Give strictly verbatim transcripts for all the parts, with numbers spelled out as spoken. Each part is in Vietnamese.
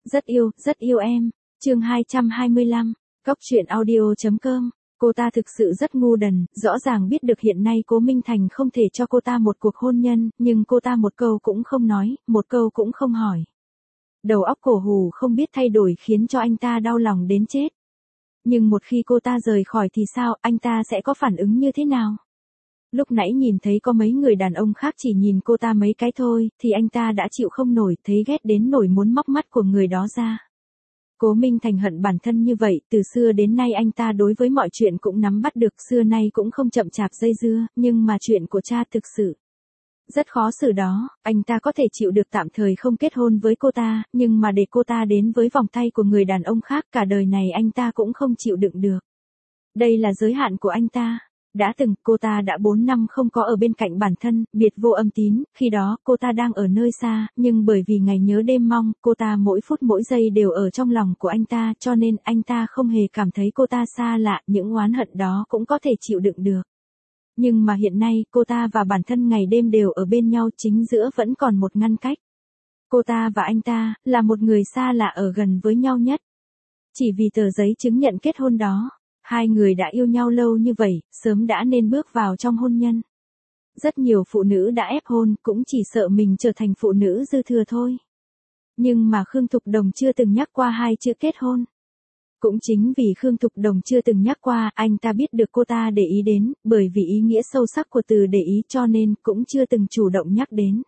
Rất yêu, rất yêu em. Chương hai trăm hai mươi lăm, Cóc truyện audio chấm com. Cô ta thực sự rất ngu đần, rõ ràng biết được hiện nay Cố Minh Thành không thể cho cô ta một cuộc hôn nhân, nhưng cô ta một câu cũng không nói, một câu cũng không hỏi. Đầu óc cổ hủ không biết thay đổi khiến cho anh ta đau lòng đến chết. Nhưng một khi cô ta rời khỏi thì sao, anh ta sẽ có phản ứng như thế nào? Lúc nãy nhìn thấy có mấy người đàn ông khác chỉ nhìn cô ta mấy cái thôi, thì anh ta đã chịu không nổi, thấy ghét đến nổi muốn móc mắt của người đó ra. Cố Minh Thành hận bản thân như vậy, từ xưa đến nay anh ta đối với mọi chuyện cũng nắm bắt được, xưa nay cũng không chậm chạp dây dưa, nhưng mà chuyện của cha thực sự rất khó xử đó, anh ta có thể chịu được tạm thời không kết hôn với cô ta, nhưng mà để cô ta đến với vòng tay của người đàn ông khác cả đời này anh ta cũng không chịu đựng được. Đây là giới hạn của anh ta. Đã từng, cô ta đã bốn năm không có ở bên cạnh bản thân, biệt vô âm tín, khi đó, cô ta đang ở nơi xa, nhưng bởi vì ngày nhớ đêm mong, cô ta mỗi phút mỗi giây đều ở trong lòng của anh ta, cho nên anh ta không hề cảm thấy cô ta xa lạ, những oán hận đó cũng có thể chịu đựng được. Nhưng mà hiện nay, cô ta và bản thân ngày đêm đều ở bên nhau, chính giữa vẫn còn một ngăn cách. Cô ta và anh ta, là một người xa lạ ở gần với nhau nhất. Chỉ vì tờ giấy chứng nhận kết hôn đó. Hai người đã yêu nhau lâu như vậy, sớm đã nên bước vào trong hôn nhân. Rất nhiều phụ nữ đã ép hôn, cũng chỉ sợ mình trở thành phụ nữ dư thừa thôi. Nhưng mà Khương Thục Đồng chưa từng nhắc qua hai chữ kết hôn. Cũng chính vì Khương Thục Đồng chưa từng nhắc qua, anh ta biết được cô ta để ý đến, bởi vì ý nghĩa sâu sắc của từ để ý cho nên cũng chưa từng chủ động nhắc đến.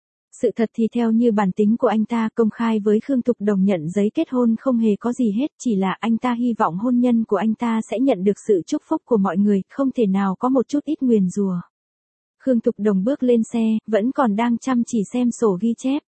Sự thật thì theo như bản tính của anh ta, công khai với Khương Thục Đồng nhận giấy kết hôn không hề có gì hết, chỉ là anh ta hy vọng hôn nhân của anh ta sẽ nhận được sự chúc phúc của mọi người, không thể nào có một chút ít nguyền rủa. Khương Thục Đồng bước lên xe, vẫn còn đang chăm chỉ xem sổ ghi chép.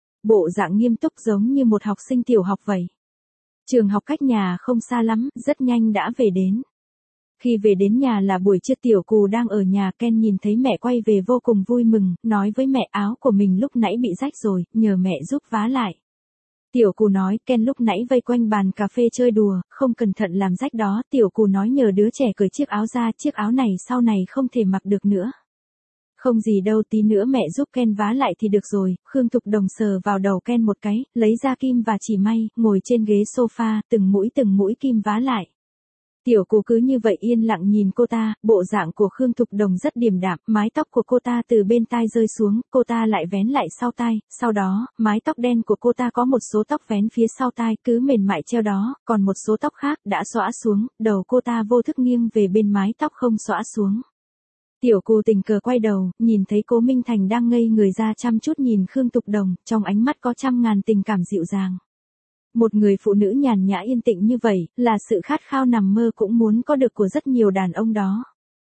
Bộ dạng nghiêm túc giống như một học sinh tiểu học vậy. Trường học cách nhà không xa lắm, rất nhanh đã về đến. Khi về đến nhà là buổi trưa, Tiểu Cù đang ở nhà, Ken nhìn thấy mẹ quay về vô cùng vui mừng, nói với mẹ áo của mình lúc nãy bị rách rồi, nhờ mẹ giúp vá lại. Tiểu Cù nói, Ken lúc nãy vây quanh bàn cà phê chơi đùa, không cẩn thận làm rách đó, Tiểu Cù nói nhờ đứa trẻ cởi chiếc áo ra, chiếc áo này sau này không thể mặc được nữa. Không gì đâu, tí nữa mẹ giúp Ken vá lại thì được rồi. Khương Thục Đồng sờ vào đầu Ken một cái, lấy ra kim và chỉ may, ngồi trên ghế sofa, từng mũi từng mũi kim vá lại. Tiểu Cù cứ như vậy yên lặng nhìn cô ta, bộ dạng của Khương Thục Đồng rất điềm đạm, mái tóc của cô ta từ bên tai rơi xuống, cô ta lại vén lại sau tai, sau đó, mái tóc đen của cô ta có một số tóc vén phía sau tai, cứ mềm mại treo đó, còn một số tóc khác đã xõa xuống, đầu cô ta vô thức nghiêng về bên mái tóc không xõa xuống. Tiểu Cù tình cờ quay đầu, nhìn thấy Cố Minh Thành đang ngây người ra chăm chút nhìn Khương Thục Đồng, trong ánh mắt có trăm ngàn tình cảm dịu dàng. Một người phụ nữ nhàn nhã yên tĩnh như vậy, là sự khát khao nằm mơ cũng muốn có được của rất nhiều đàn ông đó.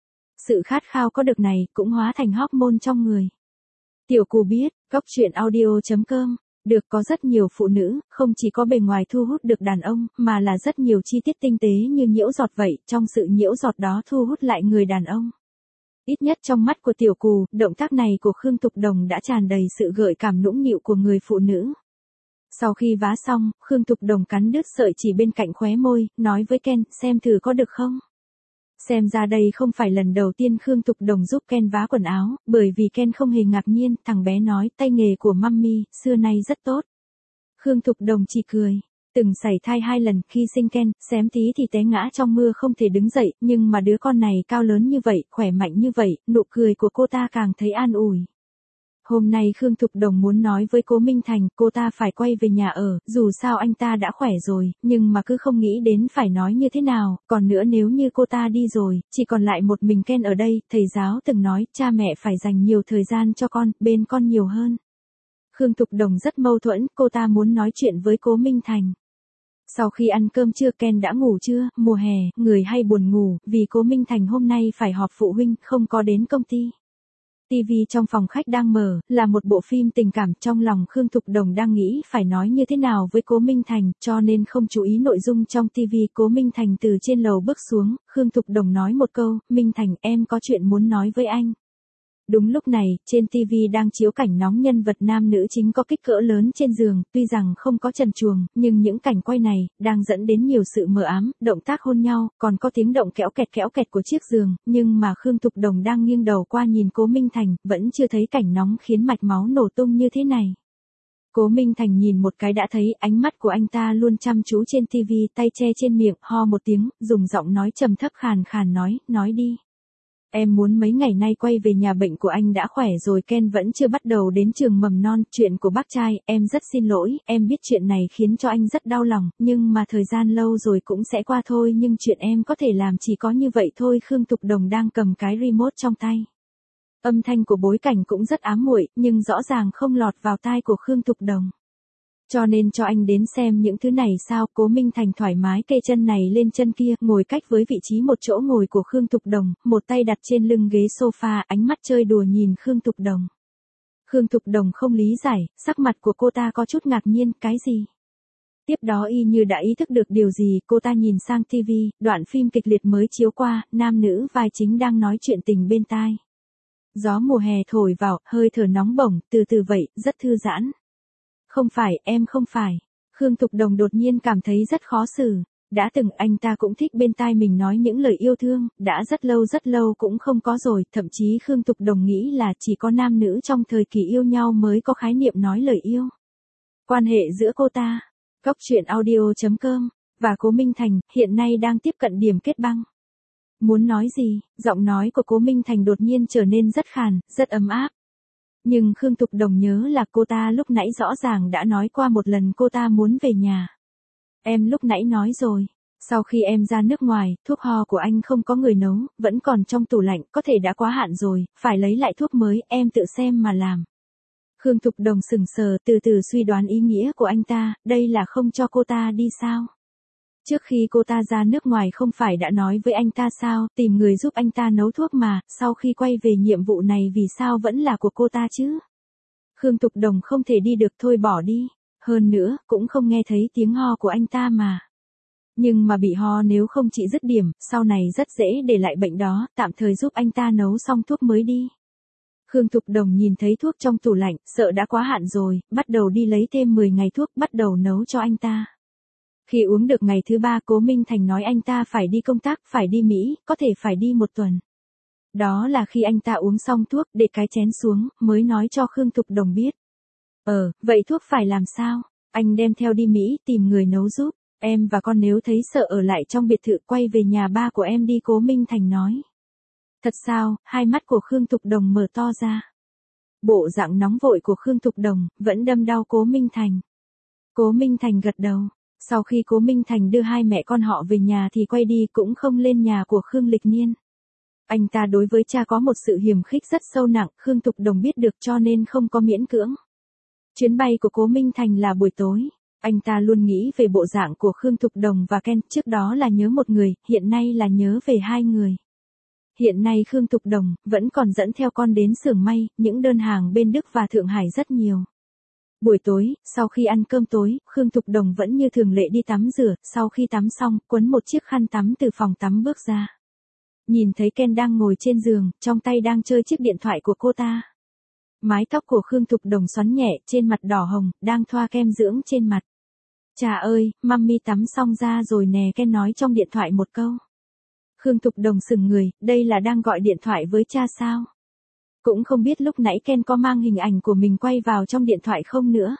Sự khát khao có được này, cũng hóa thành hormone trong người. Tiểu Cù biết, Cóc truyện audio chấm com, được có rất nhiều phụ nữ, không chỉ có bề ngoài thu hút được đàn ông, mà là rất nhiều chi tiết tinh tế như nhiễu giọt vậy, trong sự nhiễu giọt đó thu hút lại người đàn ông. Ít nhất trong mắt của Tiểu Cù, động tác này của Khương Thục Đồng đã tràn đầy sự gợi cảm nũng nịu của người phụ nữ. Sau khi vá xong, Khương Thục Đồng cắn đứt sợi chỉ bên cạnh khóe môi, nói với Ken, xem thử có được không? Xem ra đây không phải lần đầu tiên Khương Thục Đồng giúp Ken vá quần áo, bởi vì Ken không hề ngạc nhiên, thằng bé nói, tay nghề của mummy, xưa nay rất tốt. Khương Thục Đồng chỉ cười. Từng sảy thai hai lần, khi sinh Ken, xém tí thì té ngã trong mưa không thể đứng dậy, nhưng mà đứa con này cao lớn như vậy, khỏe mạnh như vậy, nụ cười của cô ta càng thấy an ủi. Hôm nay Khương Thục Đồng muốn nói với Cố Minh Thành, cô ta phải quay về nhà ở, dù sao anh ta đã khỏe rồi, nhưng mà cứ không nghĩ đến phải nói như thế nào, còn nữa nếu như cô ta đi rồi, chỉ còn lại một mình Ken ở đây, thầy giáo từng nói, cha mẹ phải dành nhiều thời gian cho con, bên con nhiều hơn. Khương Thục Đồng rất mâu thuẫn, cô ta muốn nói chuyện với Cố Minh Thành. Sau khi ăn cơm trưa, Ken đã ngủ chưa, mùa hè, người hay buồn ngủ, vì Cố Minh Thành hôm nay phải họp phụ huynh, không có đến công ty. ti vi trong phòng khách đang mở, là một bộ phim tình cảm, trong lòng Khương Thục Đồng đang nghĩ phải nói như thế nào với Cố Minh Thành, cho nên không chú ý nội dung trong ti vi. Cố Minh Thành từ trên lầu bước xuống, Khương Thục Đồng nói một câu, Minh Thành, em có chuyện muốn nói với anh. Đúng lúc này, trên ti vi đang chiếu cảnh nóng nhân vật nam nữ chính có kích cỡ lớn trên giường, tuy rằng không có trần truồng, nhưng những cảnh quay này, đang dẫn đến nhiều sự mờ ám, động tác hôn nhau, còn có tiếng động kéo kẹt kéo kẹt của chiếc giường, nhưng mà Khương Thục Đồng đang nghiêng đầu qua nhìn Cố Minh Thành, vẫn chưa thấy cảnh nóng khiến mạch máu nổ tung như thế này. Cố Minh Thành nhìn một cái đã thấy ánh mắt của anh ta luôn chăm chú trên tivi, tay che trên miệng, ho một tiếng, dùng giọng nói trầm thấp khàn khàn nói, nói đi. Em muốn mấy ngày nay quay về nhà bệnh của anh đã khỏe rồi, Ken vẫn chưa bắt đầu đến trường mầm non, chuyện của bác trai, em rất xin lỗi, em biết chuyện này khiến cho anh rất đau lòng, nhưng mà thời gian lâu rồi cũng sẽ qua thôi, nhưng chuyện em có thể làm chỉ có như vậy thôi. Khương Thục Đồng đang cầm cái remote trong tay. Âm thanh của bối cảnh cũng rất ám muội, nhưng rõ ràng không lọt vào tai của Khương Thục Đồng. Cho nên cho anh đến xem những thứ này sao? Cố Minh Thành thoải mái kê chân này lên chân kia, ngồi cách với vị trí một chỗ ngồi của Khương Thục Đồng, một tay đặt trên lưng ghế sofa, ánh mắt chơi đùa nhìn Khương Thục Đồng. Khương Thục Đồng không lý giải, sắc mặt của cô ta có chút ngạc nhiên, cái gì? Tiếp đó y như đã ý thức được điều gì, cô ta nhìn sang tivi, đoạn phim kịch liệt mới chiếu qua, nam nữ vai chính đang nói chuyện tình bên tai. Gió mùa hè thổi vào, hơi thở nóng bỏng, từ từ vậy, rất thư giãn. Không phải, em không phải. Khương Thục Đồng đột nhiên cảm thấy rất khó xử. Đã từng anh ta cũng thích bên tai mình nói những lời yêu thương, đã rất lâu rất lâu cũng không có rồi, thậm chí Khương Thục Đồng nghĩ là chỉ có nam nữ trong thời kỳ yêu nhau mới có khái niệm nói lời yêu. Quan hệ giữa cô ta, Cốc truyện audio chấm com, và Cố Minh Thành, hiện nay đang tiếp cận điểm kết băng. Muốn nói gì, giọng nói của Cố Minh Thành đột nhiên trở nên rất khàn, rất ấm áp. Nhưng Khương Thục Đồng nhớ là cô ta lúc nãy rõ ràng đã nói qua một lần cô ta muốn về nhà. Em lúc nãy nói rồi, sau khi em ra nước ngoài, thuốc ho của anh không có người nấu, vẫn còn trong tủ lạnh, có thể đã quá hạn rồi, phải lấy lại thuốc mới, em tự xem mà làm. Khương Thục Đồng sừng sờ, từ từ suy đoán ý nghĩa của anh ta, đây là không cho cô ta đi sao? Trước khi cô ta ra nước ngoài không phải đã nói với anh ta sao, tìm người giúp anh ta nấu thuốc mà, sau khi quay về nhiệm vụ này vì sao vẫn là của cô ta chứ? Khương Thục Đồng không thể đi được thôi bỏ đi, hơn nữa, cũng không nghe thấy tiếng ho của anh ta mà. Nhưng mà bị ho nếu không trị dứt điểm, sau này rất dễ để lại bệnh đó, tạm thời giúp anh ta nấu xong thuốc mới đi. Khương Thục Đồng nhìn thấy thuốc trong tủ lạnh, sợ đã quá hạn rồi, bắt đầu đi lấy thêm mười ngày thuốc, bắt đầu nấu cho anh ta. Khi uống được ngày thứ ba, Cố Minh Thành nói anh ta phải đi công tác, phải đi Mỹ, có thể phải đi một tuần. Đó là khi anh ta uống xong thuốc, để cái chén xuống, mới nói cho Khương Thục Đồng biết. Ờ, vậy thuốc phải làm sao? Anh đem theo đi Mỹ, tìm người nấu giúp. Em và con nếu thấy sợ ở lại trong biệt thự, quay về nhà ba của em đi, Cố Minh Thành nói. Thật sao? Hai mắt của Khương Thục Đồng mở to ra. Bộ dạng nóng vội của Khương Thục Đồng, vẫn đâm đau Cố Minh Thành. Cố Minh Thành gật đầu. Sau khi Cố Minh Thành đưa hai mẹ con họ về nhà thì quay đi, cũng không lên nhà của Khương Lịch Niên. Anh ta đối với cha có một sự hiềm khích rất sâu nặng, Khương Thục Đồng biết được cho nên không có miễn cưỡng. Chuyến bay của Cố Minh Thành là buổi tối. Anh ta luôn nghĩ về bộ dạng của Khương Thục Đồng và Ken, trước đó là nhớ một người, hiện nay là nhớ về hai người. Hiện nay Khương Thục Đồng vẫn còn dẫn theo con đến xưởng may, những đơn hàng bên Đức và Thượng Hải rất nhiều. Buổi tối, sau khi ăn cơm tối, Khương Thục Đồng vẫn như thường lệ đi tắm rửa, sau khi tắm xong, quấn một chiếc khăn tắm từ phòng tắm bước ra. Nhìn thấy Ken đang ngồi trên giường, trong tay đang chơi chiếc điện thoại của cô ta. Mái tóc của Khương Thục Đồng xoắn nhẹ, trên mặt đỏ hồng, đang thoa kem dưỡng trên mặt. Chà ơi, mummy tắm xong ra rồi nè, Ken nói trong điện thoại một câu. Khương Thục Đồng sững người, đây là đang gọi điện thoại với cha sao? Cũng không biết lúc nãy Ken có mang hình ảnh của mình quay vào trong điện thoại không nữa.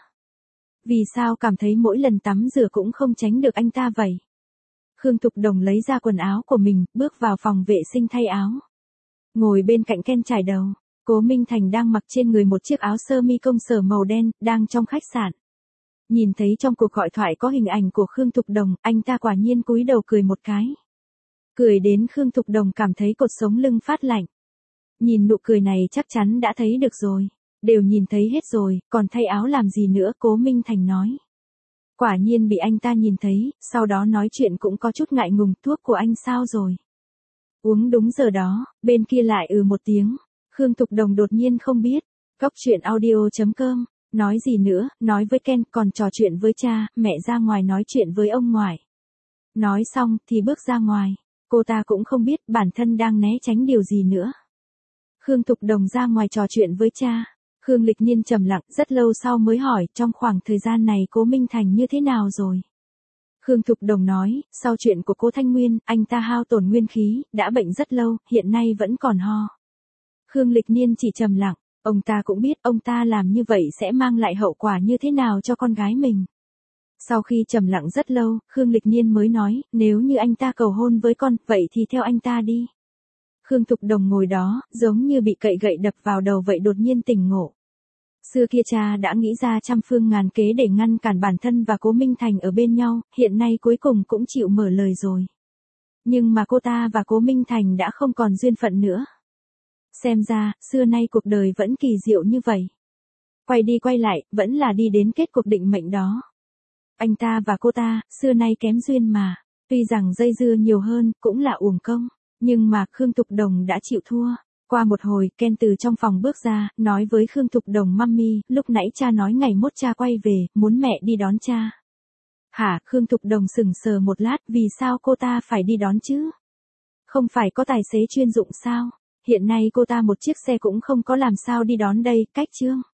Vì sao cảm thấy mỗi lần tắm rửa cũng không tránh được anh ta vậy? Khương Thục Đồng lấy ra quần áo của mình, bước vào phòng vệ sinh thay áo. Ngồi bên cạnh Ken trải đầu, Cố Minh Thành đang mặc trên người một chiếc áo sơ mi công sở màu đen, đang trong khách sạn. Nhìn thấy trong cuộc gọi thoại có hình ảnh của Khương Thục Đồng, anh ta quả nhiên cúi đầu cười một cái. Cười đến Khương Thục Đồng cảm thấy cột sống lưng phát lạnh. Nhìn nụ cười này chắc chắn đã thấy được rồi. Đều nhìn thấy hết rồi, còn thay áo làm gì nữa, Cố Minh Thành nói. Quả nhiên bị anh ta nhìn thấy, sau đó nói chuyện cũng có chút ngại ngùng, thuốc của anh sao rồi? Uống đúng giờ đó, bên kia lại ừ một tiếng. Khương Thục Đồng đột nhiên không biết. Cốc truyện audio chấm com, nói gì nữa, nói với Ken, còn trò chuyện với cha, mẹ ra ngoài nói chuyện với ông ngoại. Nói xong, thì bước ra ngoài. Cô ta cũng không biết bản thân đang né tránh điều gì nữa. Khương Thục Đồng ra ngoài trò chuyện với cha. Khương Lịch Niên trầm lặng, rất lâu sau mới hỏi, trong khoảng thời gian này Cố Minh Thành như thế nào rồi? Khương Thục Đồng nói, sau chuyện của Cố Thanh Nguyên, anh ta hao tổn nguyên khí, đã bệnh rất lâu, hiện nay vẫn còn ho. Khương Lịch Niên chỉ trầm lặng, Ông ta cũng biết ông ta làm như vậy sẽ mang lại hậu quả như thế nào cho con gái mình. Sau khi trầm lặng rất lâu, Khương Lịch Nhiên mới nói, nếu như anh ta cầu hôn với con, vậy thì theo anh ta đi. Khương Thục Đồng ngồi đó, giống như bị cậy gậy đập vào đầu vậy, đột nhiên tỉnh ngộ. Xưa kia cha đã nghĩ ra trăm phương ngàn kế để ngăn cản bản thân và Cố Minh Thành ở bên nhau, hiện nay cuối cùng cũng chịu mở lời rồi. Nhưng mà cô ta và Cố Minh Thành đã không còn duyên phận nữa. Xem ra, xưa nay cuộc đời vẫn kỳ diệu như vậy. Quay đi quay lại, vẫn là đi đến kết cuộc định mệnh đó. Anh ta và cô ta, xưa nay kém duyên mà. Tuy rằng dây dưa nhiều hơn, cũng là uổng công. Nhưng mà Khương Thục Đồng đã chịu thua. Qua một hồi, Ken từ trong phòng bước ra, nói với Khương Thục Đồng, Mummy, lúc nãy cha nói ngày mốt cha quay về, muốn mẹ đi đón cha. Hả? Khương Thục Đồng sững sờ một lát, vì sao cô ta phải đi đón chứ? Không phải có tài xế chuyên dụng sao? Hiện nay cô ta một chiếc xe cũng không có, làm sao đi đón đây, cách chương.